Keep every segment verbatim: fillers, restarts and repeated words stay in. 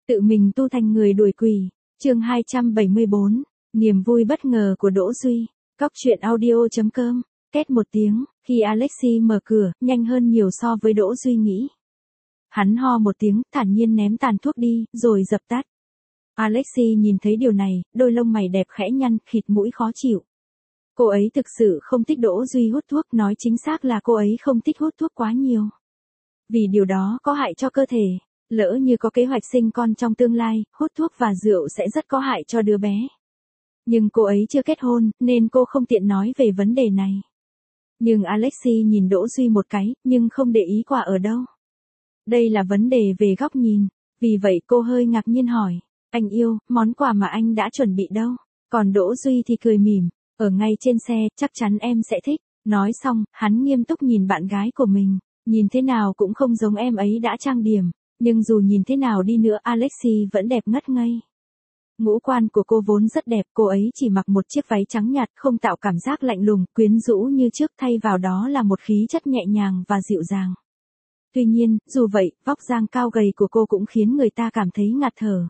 Tự mình tu thành người đuổi quỷ. Chương hai trăm bảy mươi bốn. Niềm vui bất ngờ của Đỗ Duy. Cóc truyện audio chấm com. Két một tiếng, khi Alexi mở cửa, nhanh hơn nhiều so với Đỗ Duy nghĩ. Hắn ho một tiếng, thản nhiên ném tàn thuốc đi, rồi dập tắt. Alexi nhìn thấy điều này, đôi lông mày đẹp khẽ nhăn, khịt mũi khó chịu. Cô ấy thực sự không thích Đỗ Duy hút thuốc, nói chính xác là cô ấy không thích hút thuốc quá nhiều. Vì điều đó có hại cho cơ thể. Lỡ như có kế hoạch sinh con trong tương lai, hút thuốc và rượu sẽ rất có hại cho đứa bé. Nhưng cô ấy chưa kết hôn, nên cô không tiện nói về vấn đề này. Nhưng Alexi nhìn Đỗ Duy một cái, nhưng không để ý quả ở đâu. Đây là vấn đề về góc nhìn. Vì vậy cô hơi ngạc nhiên hỏi. Anh yêu, món quà mà anh đã chuẩn bị đâu? Còn Đỗ Duy thì cười mỉm. Ở ngay trên xe, chắc chắn em sẽ thích. Nói xong, hắn nghiêm túc nhìn bạn gái của mình. Nhìn thế nào cũng không giống em ấy đã trang điểm. Nhưng dù nhìn thế nào đi nữa Alexi vẫn đẹp ngất ngây. Ngũ quan của cô vốn rất đẹp, cô ấy chỉ mặc một chiếc váy trắng nhạt không tạo cảm giác lạnh lùng, quyến rũ như trước, thay vào đó là một khí chất nhẹ nhàng và dịu dàng. Tuy nhiên, dù vậy, vóc dáng cao gầy của cô cũng khiến người ta cảm thấy ngạt thở.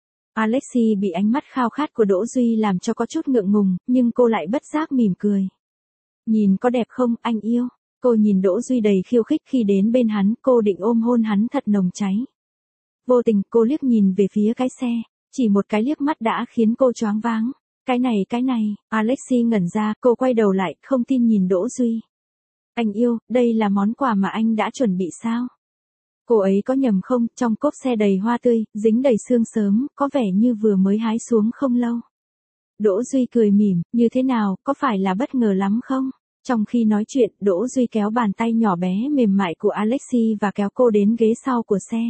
Alexi bị ánh mắt khao khát của Đỗ Duy làm cho có chút ngượng ngùng, nhưng cô lại bất giác mỉm cười. Nhìn có đẹp không, anh yêu? Cô nhìn Đỗ Duy đầy khiêu khích khi đến bên hắn, cô định ôm hôn hắn thật nồng cháy. Vô tình, cô liếc nhìn về phía cái xe, chỉ một cái liếc mắt đã khiến cô choáng váng. Cái này cái này, Alexi ngẩn ra, cô quay đầu lại, không tin nhìn Đỗ Duy. Anh yêu, đây là món quà mà anh đã chuẩn bị sao? Cô ấy có nhầm không, trong cốp xe đầy hoa tươi, dính đầy sương sớm, có vẻ như vừa mới hái xuống không lâu. Đỗ Duy cười mỉm, như thế nào, có phải là bất ngờ lắm không? Trong khi nói chuyện, Đỗ Duy kéo bàn tay nhỏ bé mềm mại của Alexi và kéo cô đến ghế sau của xe.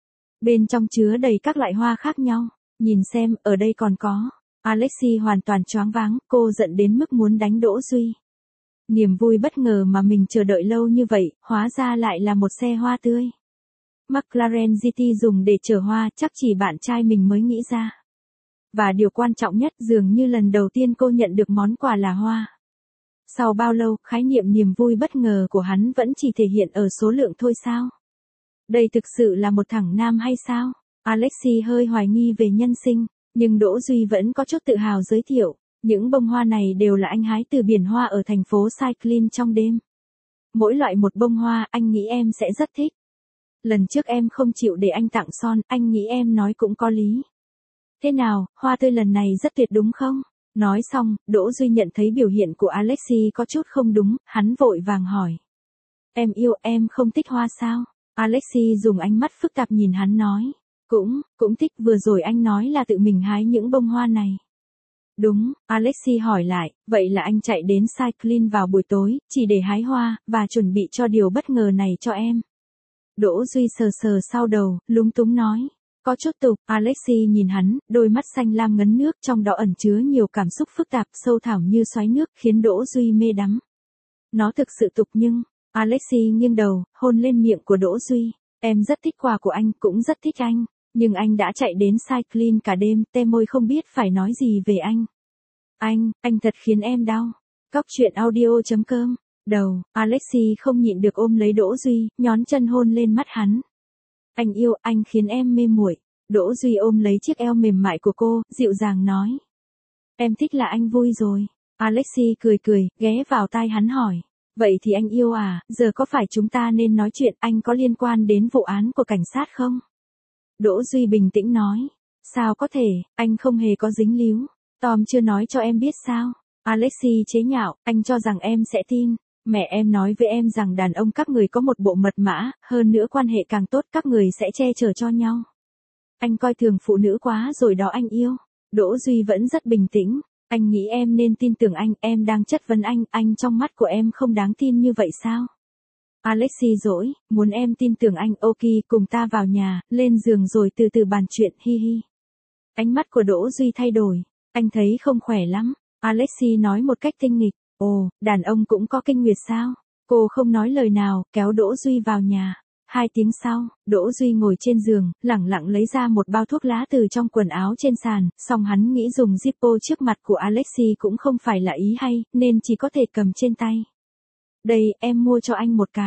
Bên trong chứa đầy các loại hoa khác nhau. Nhìn xem, ở đây còn có. Alexi hoàn toàn choáng váng, cô giận đến mức muốn đánh Đỗ Duy. Niềm vui bất ngờ mà mình chờ đợi lâu như vậy, hóa ra lại là một xe hoa tươi. McLaren giê tê dùng để chở hoa, chắc chỉ bạn trai mình mới nghĩ ra. Và điều quan trọng nhất, dường như lần đầu tiên cô nhận được món quà là hoa. Sau bao lâu, khái niệm niềm vui bất ngờ của hắn vẫn chỉ thể hiện ở số lượng thôi sao? Đây thực sự là một thằng nam hay sao? Alexi hơi hoài nghi về nhân sinh, nhưng Đỗ Duy vẫn có chút tự hào giới thiệu. Những bông hoa này đều là anh hái từ biển hoa ở thành phố Cyclin trong đêm. Mỗi loại một bông hoa, anh nghĩ em sẽ rất thích. Lần trước em không chịu để anh tặng son, anh nghĩ em nói cũng có lý. Thế nào, hoa tươi lần này rất tuyệt đúng không? Nói xong, Đỗ Duy nhận thấy biểu hiện của Alexi có chút không đúng, hắn vội vàng hỏi. Em yêu, em không thích hoa sao? Alexi dùng ánh mắt phức tạp nhìn hắn nói. Cũng, cũng thích, vừa rồi anh nói là tự mình hái những bông hoa này. Đúng, Alexi hỏi lại, vậy là anh chạy đến Cyclin vào buổi tối, chỉ để hái hoa, và chuẩn bị cho điều bất ngờ này cho em. Đỗ Duy sờ sờ sau đầu, lúng túng nói. Có chút tục, Alexi nhìn hắn, đôi mắt xanh lam ngấn nước, trong đó ẩn chứa nhiều cảm xúc phức tạp, sâu thẳm như xoáy nước, khiến Đỗ Duy mê đắm. Nó thực sự tục nhưng, Alexi nghiêng đầu, hôn lên miệng của Đỗ Duy. Em rất thích quà của anh, cũng rất thích anh. Nhưng anh đã chạy đến Cyclin cả đêm, tê môi không biết phải nói gì về anh. Anh, anh thật khiến em đau. Cóc truyện audio chấm com. Đầu, Alexi không nhịn được ôm lấy Đỗ Duy, nhón chân hôn lên mắt hắn. Anh yêu, anh khiến em mê muội. Đỗ Duy ôm lấy chiếc eo mềm mại của cô, dịu dàng nói. Em thích là anh vui rồi. Alexi cười cười, ghé vào tai hắn hỏi. Vậy thì anh yêu à, giờ có phải chúng ta nên nói chuyện, anh có liên quan đến vụ án của cảnh sát không? Đỗ Duy bình tĩnh nói. Sao có thể, anh không hề có dính líu. Tom chưa nói cho em biết sao? Alexi chế nhạo, anh cho rằng em sẽ tin. Mẹ em nói với em rằng đàn ông các người có một bộ mật mã, hơn nữa quan hệ càng tốt các người sẽ che chở cho nhau. Anh coi thường phụ nữ quá rồi đó anh yêu. Đỗ Duy vẫn rất bình tĩnh. Anh nghĩ em nên tin tưởng anh, em đang chất vấn anh, anh trong mắt của em không đáng tin như vậy sao? Alexi dỗi, muốn em tin tưởng anh, ok, cùng ta vào nhà, lên giường rồi từ từ bàn chuyện, hi hi. Ánh mắt của Đỗ Duy thay đổi, anh thấy không khỏe lắm. Alexi nói một cách tinh nghịch, ồ, đàn ông cũng có kinh nguyệt sao? Cô không nói lời nào, kéo Đỗ Duy vào nhà. Hai tiếng sau, Đỗ Duy ngồi trên giường, lẳng lặng lấy ra một bao thuốc lá từ trong quần áo trên sàn, song hắn nghĩ dùng Zippo trước mặt của Alexi cũng không phải là ý hay, nên chỉ có thể cầm trên tay. Đây, em mua cho anh một cái.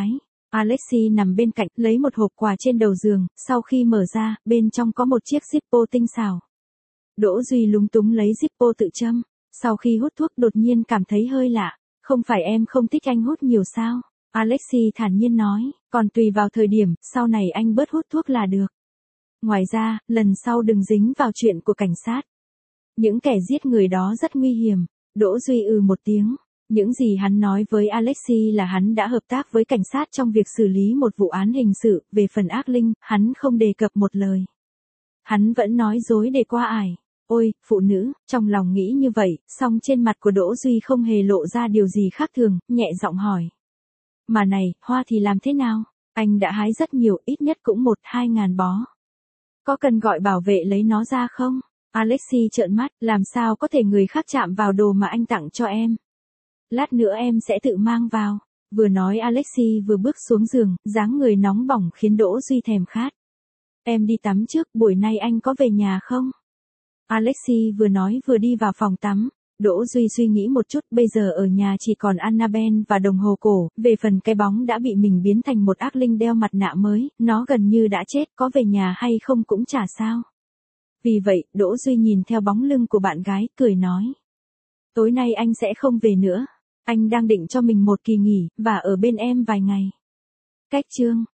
Alexei nằm bên cạnh, lấy một hộp quà trên đầu giường, sau khi mở ra, bên trong có một chiếc Zippo tinh xảo. Đỗ Duy lúng túng lấy Zippo tự châm, sau khi hút thuốc đột nhiên cảm thấy hơi lạ, không phải em không thích anh hút nhiều sao? Alexei thản nhiên nói, còn tùy vào thời điểm, sau này anh bớt hút thuốc là được. Ngoài ra, lần sau đừng dính vào chuyện của cảnh sát. Những kẻ giết người đó rất nguy hiểm. Đỗ Duy ừ một tiếng. Những gì hắn nói với Alexei là hắn đã hợp tác với cảnh sát trong việc xử lý một vụ án hình sự, về phần ác linh, hắn không đề cập một lời. Hắn vẫn nói dối để qua ải. Ôi, phụ nữ, trong lòng nghĩ như vậy, song trên mặt của Đỗ Duy không hề lộ ra điều gì khác thường, nhẹ giọng hỏi. Mà này, hoa thì làm thế nào? Anh đã hái rất nhiều, ít nhất cũng một hai ngàn bó. Có cần gọi bảo vệ lấy nó ra không? Alexei trợn mắt, làm sao có thể người khác chạm vào đồ mà anh tặng cho em? Lát nữa em sẽ tự mang vào. Vừa nói Alexei vừa bước xuống giường, dáng người nóng bỏng khiến Đỗ Duy thèm khát. Em đi tắm trước, buổi nay anh có về nhà không? Alexei vừa nói vừa đi vào phòng tắm. Đỗ Duy suy nghĩ một chút, bây giờ ở nhà chỉ còn Annabelle và đồng hồ cổ, về phần cái bóng đã bị mình biến thành một ác linh đeo mặt nạ mới, nó gần như đã chết, có về nhà hay không cũng chả sao. Vì vậy, Đỗ Duy nhìn theo bóng lưng của bạn gái, cười nói. Tối nay anh sẽ không về nữa. Anh đang định cho mình một kỳ nghỉ, và ở bên em vài ngày. Cách chương.